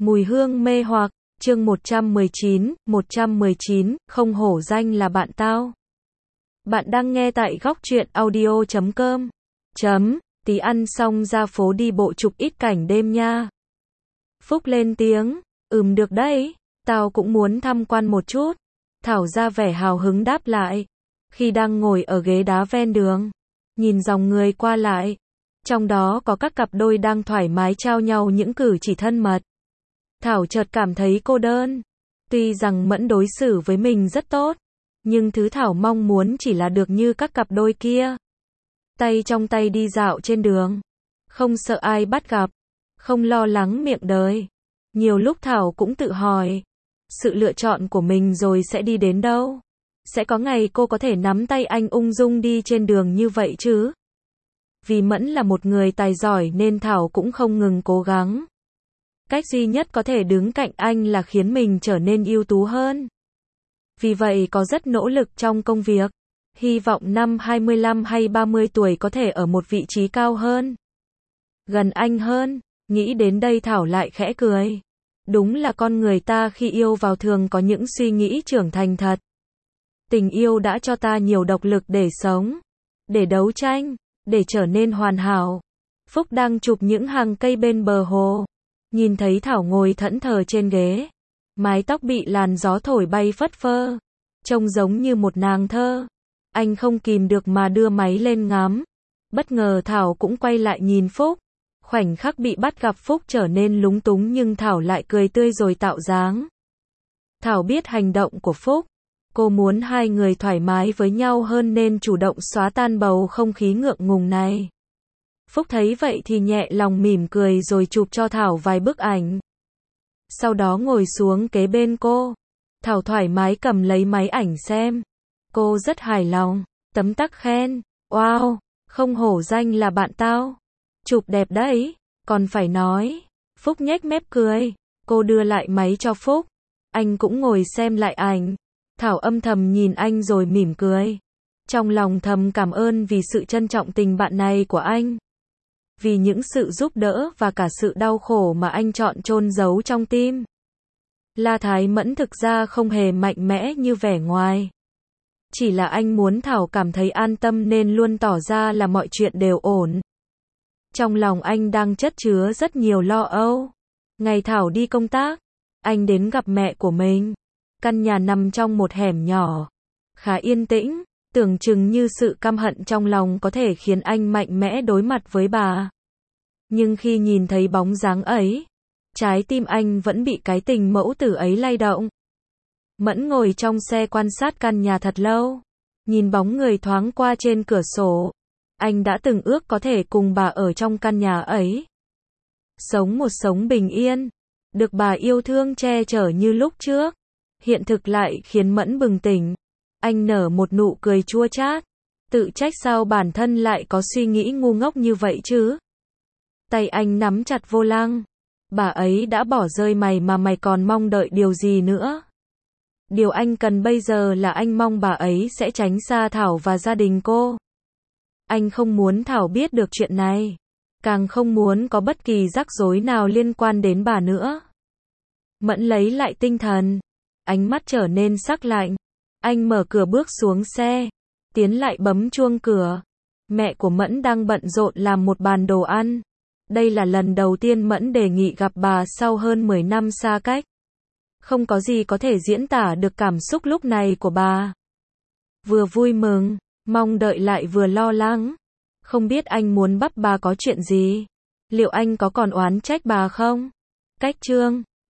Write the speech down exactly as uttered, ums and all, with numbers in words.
Mùi hương mê hoặc, chương một trăm mười chín, một trăm mười chín, không hổ danh là bạn tao. Bạn đang nghe tại góc truyện audio chấm com. Chấm, tí ăn xong ra phố đi bộ chụp ít cảnh đêm nha. Phúc lên tiếng, ừm được đấy, tao cũng muốn tham quan một chút. Thảo ra vẻ hào hứng đáp lại. Khi đang ngồi ở ghế đá ven đường, nhìn dòng người qua lại, trong đó có các cặp đôi đang thoải mái trao nhau những cử chỉ thân mật. Thảo chợt cảm thấy cô đơn. Tuy rằng Mẫn đối xử với mình rất tốt, nhưng thứ Thảo mong muốn chỉ là được như các cặp đôi kia. Tay trong tay đi dạo trên đường, không sợ ai bắt gặp, không lo lắng miệng đời. Nhiều lúc Thảo cũng tự hỏi, sự lựa chọn của mình rồi sẽ đi đến đâu? Sẽ có ngày cô có thể nắm tay anh ung dung đi trên đường như vậy chứ? Vì Mẫn là một người tài giỏi nên Thảo cũng không ngừng cố gắng. Cách duy nhất có thể đứng cạnh anh là khiến mình trở nên ưu tú hơn. Vì vậy có rất nỗ lực trong công việc. Hy vọng năm hai mươi lăm hay ba mươi tuổi có thể ở một vị trí cao hơn. Gần anh hơn. Nghĩ đến đây Thảo lại khẽ cười. Đúng là con người ta khi yêu vào thường có những suy nghĩ trưởng thành thật. Tình yêu đã cho ta nhiều động lực để sống, để đấu tranh, để trở nên hoàn hảo. Phúc đang chụp những hàng cây bên bờ hồ. Nhìn thấy Thảo ngồi thẫn thờ trên ghế. Mái tóc bị làn gió thổi bay phất phơ. Trông giống như một nàng thơ. Anh không kìm được mà đưa máy lên ngắm. Bất ngờ Thảo cũng quay lại nhìn Phúc. Khoảnh khắc bị bắt gặp Phúc trở nên lúng túng nhưng Thảo lại cười tươi rồi tạo dáng. Thảo biết hành động của Phúc. Cô muốn hai người thoải mái với nhau hơn nên chủ động xóa tan bầu không khí ngượng ngùng này. Phúc thấy vậy thì nhẹ lòng mỉm cười rồi chụp cho Thảo vài bức ảnh. Sau đó ngồi xuống kế bên cô. Thảo thoải mái cầm lấy máy ảnh xem. Cô rất hài lòng, tấm tắc khen. Wow, không hổ danh là bạn tao. Chụp đẹp đấy, còn phải nói. Phúc nhếch mép cười. Cô đưa lại máy cho Phúc. Anh cũng ngồi xem lại ảnh. Thảo âm thầm nhìn anh rồi mỉm cười. Trong lòng thầm cảm ơn vì sự trân trọng tình bạn này của anh. Vì những sự giúp đỡ và cả sự đau khổ mà anh chọn chôn giấu trong tim. La Thái Mẫn thực ra không hề mạnh mẽ như vẻ ngoài. Chỉ là anh muốn Thảo cảm thấy an tâm nên luôn tỏ ra là mọi chuyện đều ổn. Trong lòng anh đang chất chứa rất nhiều lo âu. Ngày Thảo đi công tác, anh đến gặp mẹ của mình. Căn nhà nằm trong một hẻm nhỏ, khá yên tĩnh, tưởng chừng như sự căm hận trong lòng có thể khiến anh mạnh mẽ đối mặt với bà. Nhưng khi nhìn thấy bóng dáng ấy, trái tim anh vẫn bị cái tình mẫu tử ấy lay động. Mẫn ngồi trong xe quan sát căn nhà thật lâu, nhìn bóng người thoáng qua trên cửa sổ. Anh đã từng ước có thể cùng bà ở trong căn nhà ấy. Sống một sống bình yên, được bà yêu thương che chở như lúc trước. Hiện thực lại khiến Mẫn bừng tỉnh. Anh nở một nụ cười chua chát. Tự trách sao bản thân lại có suy nghĩ ngu ngốc như vậy chứ. Tay anh nắm chặt vô lăng. Bà ấy đã bỏ rơi mày mà mày còn mong đợi điều gì nữa. Điều anh cần bây giờ là anh mong bà ấy sẽ tránh xa Thảo và gia đình cô. Anh không muốn Thảo biết được chuyện này. Càng không muốn có bất kỳ rắc rối nào liên quan đến bà nữa. Mẫn lấy lại tinh thần. Ánh mắt trở nên sắc lạnh. Anh mở cửa bước xuống xe. Tiến lại bấm chuông cửa. Mẹ của Mẫn đang bận rộn làm một bàn đồ ăn. Đây là lần đầu tiên Mẫn đề nghị gặp bà sau hơn mười năm xa cách. Không có gì có thể diễn tả được cảm xúc lúc này của bà. Vừa vui mừng, mong đợi lại vừa lo lắng. Không biết anh muốn bắt bà có chuyện gì? Liệu anh có còn oán trách bà không? Cách chương